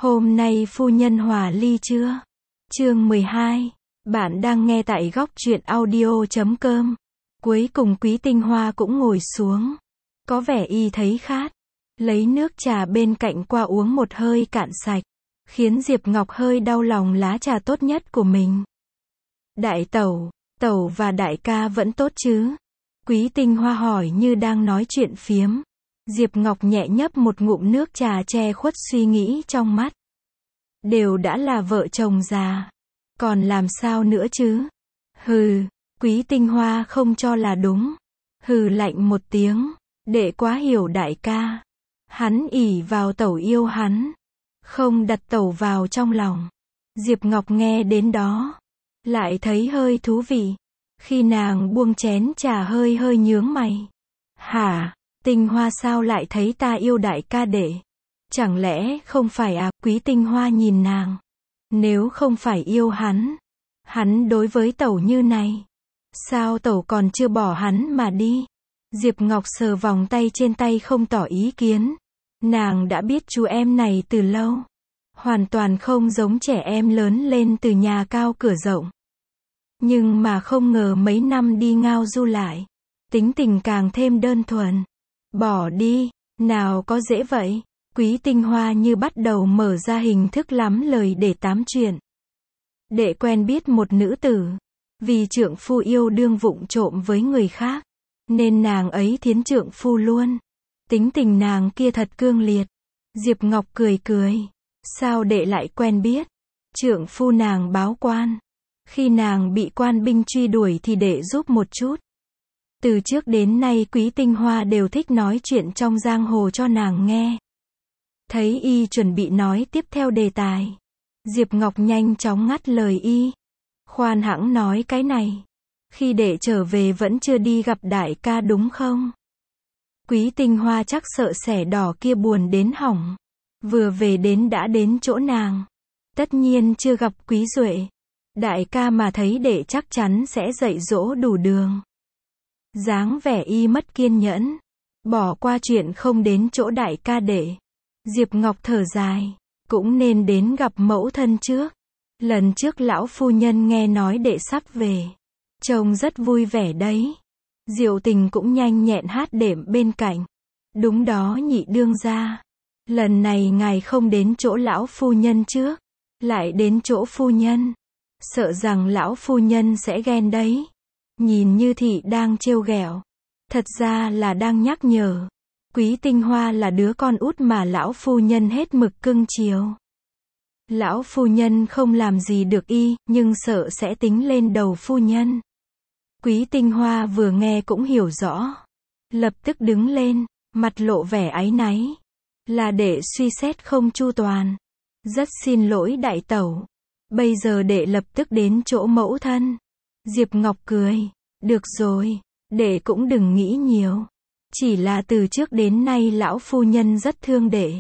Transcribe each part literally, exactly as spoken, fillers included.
Hôm nay phu nhân hòa ly chưa? Chương mười hai. Bạn đang nghe tại góc truyện audio chấm com. Cuối cùng Quý Tinh Hoa cũng ngồi xuống. Có vẻ y thấy khát. Lấy nước trà bên cạnh qua uống một hơi cạn sạch. Khiến Diệp Ngọc hơi đau lòng lá trà tốt nhất của mình. Đại tẩu, tẩu và đại ca vẫn tốt chứ? Quý Tinh Hoa hỏi như đang nói chuyện phiếm. Diệp Ngọc nhẹ nhấp một ngụm nước trà che khuất suy nghĩ trong mắt. Đều đã là vợ chồng già. Còn làm sao nữa chứ? Hừ, Quý Tinh Hoa không cho là đúng. Hừ lạnh một tiếng. Đệ quá hiểu đại ca. Hắn ỷ vào tẩu yêu hắn. Không đặt tẩu vào trong lòng. Diệp Ngọc nghe đến đó. Lại thấy hơi thú vị. Khi nàng buông chén trà hơi hơi nhướng mày. Hả? Tinh Hoa sao lại thấy ta yêu đại ca đệ? Chẳng lẽ không phải à? Quý Tinh Hoa nhìn nàng. Nếu không phải yêu hắn, hắn đối với tẩu như này, sao tẩu còn chưa bỏ hắn mà đi? Diệp Ngọc sờ vòng tay trên tay không tỏ ý kiến. Nàng đã biết chú em này từ lâu. Hoàn toàn không giống trẻ em lớn lên từ nhà cao cửa rộng. Nhưng mà không ngờ mấy năm đi ngao du lại. Tính tình càng thêm đơn thuần. Bỏ đi, nào có dễ vậy. Quý Tinh Hoa như bắt đầu mở ra hình thức lắm lời để tám chuyện. Đệ quen biết một nữ tử. Vì trượng phu yêu đương vụng trộm với người khác. Nên nàng ấy thiến trượng phu luôn. Tính tình nàng kia thật cương liệt. Diệp Ngọc cười cười. Sao đệ lại quen biết? Trượng phu nàng báo quan. Khi nàng bị quan binh truy đuổi thì đệ giúp một chút. Từ trước đến nay Quý Tinh Hoa đều thích nói chuyện trong giang hồ cho nàng nghe. Thấy y chuẩn bị nói tiếp theo đề tài. Diệp Ngọc nhanh chóng ngắt lời y. Khoan hãng nói cái này. Khi đệ trở về vẫn chưa đi gặp đại ca đúng không? Quý Tinh Hoa chắc sợ xẻ đỏ kia buồn đến hỏng. Vừa về đến đã đến chỗ nàng. Tất nhiên chưa gặp Quý Duệ. Đại ca mà thấy đệ chắc chắn sẽ dạy dỗ đủ đường. Dáng vẻ y mất kiên nhẫn. Bỏ qua chuyện không đến chỗ đại ca đệ. Diệp Ngọc thở dài. Cũng nên đến gặp mẫu thân trước. Lần trước lão phu nhân nghe nói đệ sắp về. Trông rất vui vẻ đấy. Diệu Tình cũng nhanh nhẹn hát đệm bên cạnh. Đúng đó nhị đương gia. Lần này ngài không đến chỗ lão phu nhân trước. Lại đến chỗ phu nhân. Sợ rằng lão phu nhân sẽ ghen đấy. Nhìn như thị đang trêu ghẹo. Thật ra là đang nhắc nhở. Quý Tinh Hoa là đứa con út mà lão phu nhân hết mực cưng chiều. Lão phu nhân không làm gì được y, nhưng sợ sẽ tính lên đầu phu nhân. Quý Tinh Hoa vừa nghe cũng hiểu rõ. Lập tức đứng lên, mặt lộ vẻ áy náy. Là đệ suy xét không chu toàn. Rất xin lỗi đại tẩu. Bây giờ đệ lập tức đến chỗ mẫu thân. Diệp Ngọc cười. Được rồi, đệ cũng đừng nghĩ nhiều. Chỉ là từ trước đến nay lão phu nhân rất thương đệ.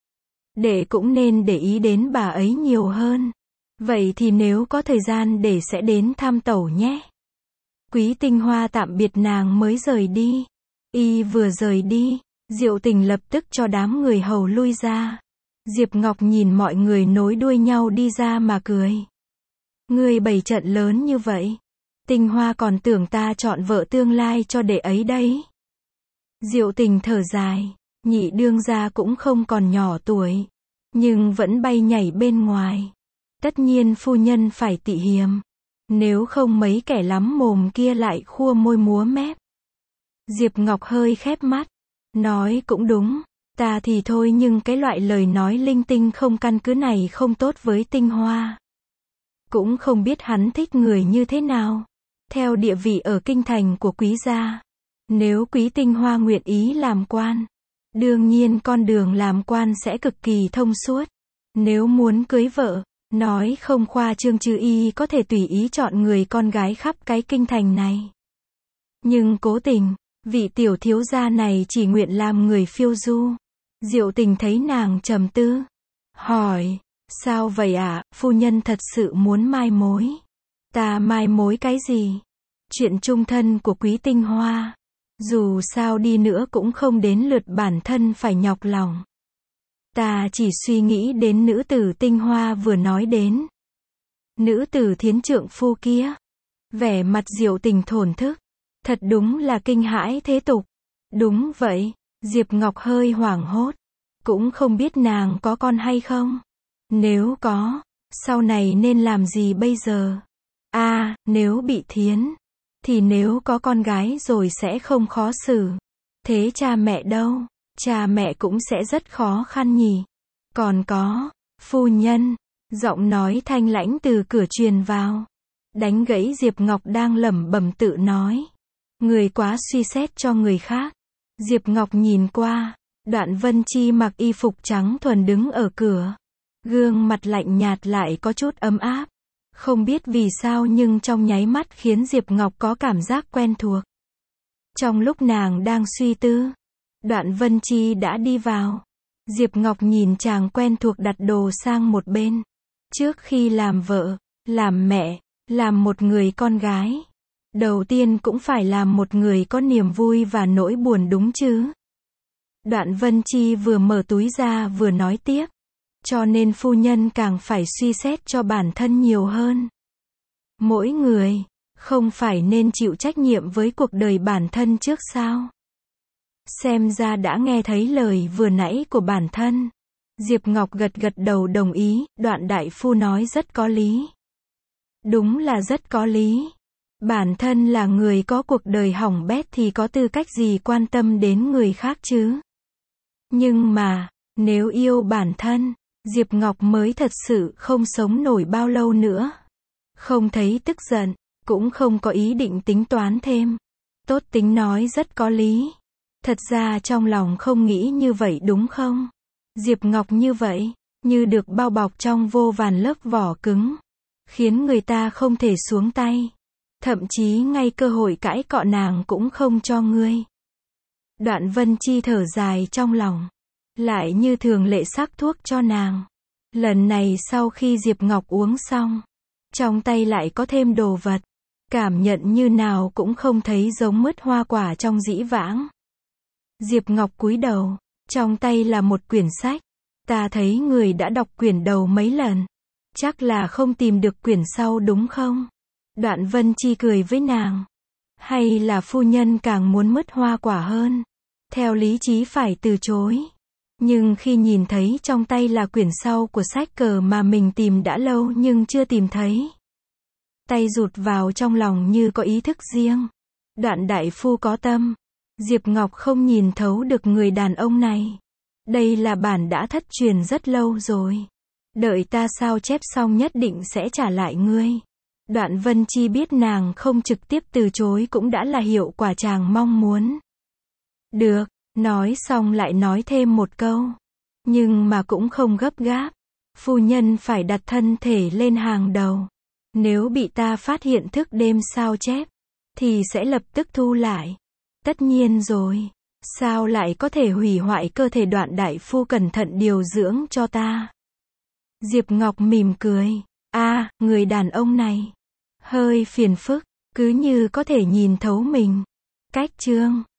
Đệ cũng nên để ý đến bà ấy nhiều hơn. Vậy thì nếu có thời gian đệ sẽ đến thăm tẩu nhé. Quý Tinh Hoa tạm biệt nàng mới rời đi. Y vừa rời đi, Diệu Tình lập tức cho đám người hầu lui ra. Diệp Ngọc nhìn mọi người nối đuôi nhau đi ra mà cười. Ngươi bày trận lớn như vậy. Tinh Hoa còn tưởng ta chọn vợ tương lai cho đệ ấy đấy. Diệu Tình thở dài. Nhị đương gia cũng không còn nhỏ tuổi. Nhưng vẫn bay nhảy bên ngoài. Tất nhiên phu nhân phải tị hiềm. Nếu không mấy kẻ lắm mồm kia lại khua môi múa mép. Diệp Ngọc hơi khép mắt. Nói cũng đúng. Ta thì thôi nhưng cái loại lời nói linh tinh không căn cứ này không tốt với Tinh Hoa. Cũng không biết hắn thích người như thế nào. Theo địa vị ở kinh thành của quý gia. Nếu Quý Tinh Hoa nguyện ý làm quan. Đương nhiên con đường làm quan sẽ cực kỳ thông suốt. Nếu muốn cưới vợ, nói không khoa trương chứ y có thể tùy ý chọn người con gái khắp cái kinh thành này. Nhưng cố tình, vị tiểu thiếu gia này chỉ nguyện làm người phiêu du. Diệu Tình thấy nàng trầm tư. Hỏi, sao vậy ạ, à? Phu nhân thật sự muốn mai mối. Ta mai mối cái gì? Chuyện chung thân của Quý Tinh Hoa. Dù sao đi nữa cũng không đến lượt bản thân phải nhọc lòng. Ta chỉ suy nghĩ đến nữ tử tinh hoa vừa nói đến. Nữ tử thiến trượng phu kia. Vẻ mặt Diệu Tình thổn thức. Thật đúng là kinh hãi thế tục. Đúng vậy, Diệp Ngọc hơi hoảng hốt. Cũng không biết nàng có con hay không. Nếu có, sau này nên làm gì bây giờ? À, nếu bị thiến, thì nếu có con gái rồi sẽ không khó xử. Thế cha mẹ đâu? Cha mẹ cũng sẽ rất khó khăn nhỉ. Còn có, phu nhân, giọng nói thanh lãnh từ cửa truyền vào. Đánh gãy Diệp Ngọc đang lẩm bẩm tự nói. Người quá suy xét cho người khác. Diệp Ngọc nhìn qua, Đoạn Vân Chi mặc y phục trắng thuần đứng ở cửa. Gương mặt lạnh nhạt lại có chút ấm áp. Không biết vì sao nhưng trong nháy mắt khiến Diệp Ngọc có cảm giác quen thuộc. Trong lúc nàng đang suy tư, Đoạn Vân Chi đã đi vào. Diệp Ngọc nhìn chàng quen thuộc đặt đồ sang một bên. Trước khi làm vợ, làm mẹ, làm một người con gái, đầu tiên cũng phải làm một người có niềm vui và nỗi buồn đúng chứ. Đoạn Vân Chi vừa mở túi ra vừa nói tiếp. Cho nên phu nhân càng phải suy xét cho bản thân nhiều hơn. Mỗi người, không phải nên chịu trách nhiệm với cuộc đời bản thân trước sao? Xem ra đã nghe thấy lời vừa nãy của bản thân. Diệp Ngọc gật gật đầu đồng ý, Đoạn đại phu nói rất có lý. Đúng là rất có lý. Bản thân là người có cuộc đời hỏng bét thì có tư cách gì quan tâm đến người khác chứ? Nhưng mà, nếu yêu bản thân, Diệp Ngọc mới thật sự không sống nổi bao lâu nữa. Không thấy tức giận, cũng không có ý định tính toán thêm. Tốt tính nói rất có lý. Thật ra trong lòng không nghĩ như vậy đúng không? Diệp Ngọc như vậy, như được bao bọc trong vô vàn lớp vỏ cứng, khiến người ta không thể xuống tay. Thậm chí ngay cơ hội cãi cọ nàng cũng không cho ngươi. Đoạn Vân Chi thở dài trong lòng. Lại như thường lệ sắc thuốc cho nàng. Lần này sau khi Diệp Ngọc uống xong, trong tay lại có thêm đồ vật. Cảm nhận như nào cũng không thấy giống mứt hoa quả trong dĩ vãng. Diệp Ngọc cúi đầu, trong tay là một quyển sách. Ta thấy người đã đọc quyển đầu mấy lần. Chắc là không tìm được quyển sau đúng không? Đoạn Vân Chi cười với nàng. Hay là phu nhân càng muốn mứt hoa quả hơn? Theo lý trí phải từ chối. Nhưng khi nhìn thấy trong tay là quyển sau của sách cờ mà mình tìm đã lâu nhưng chưa tìm thấy. Tay rụt vào trong lòng như có ý thức riêng. Đoạn đại phu có tâm. Diệp Ngọc không nhìn thấu được người đàn ông này. Đây là bản đã thất truyền rất lâu rồi. Đợi ta sao chép xong nhất định sẽ trả lại ngươi. Đoạn Vân Chi biết nàng không trực tiếp từ chối cũng đã là hiệu quả chàng mong muốn. Được, nói xong lại nói thêm một câu. Nhưng mà cũng không gấp gáp. Phu nhân phải đặt thân thể lên hàng đầu. Nếu bị ta phát hiện thức đêm sao chép, thì sẽ lập tức thu lại. Tất nhiên rồi. Sao lại có thể hủy hoại cơ thể Đoạn đại phu cẩn thận điều dưỡng cho ta. Diệp Ngọc mỉm cười. A, người đàn ông này hơi phiền phức, cứ như có thể nhìn thấu mình. Cách chương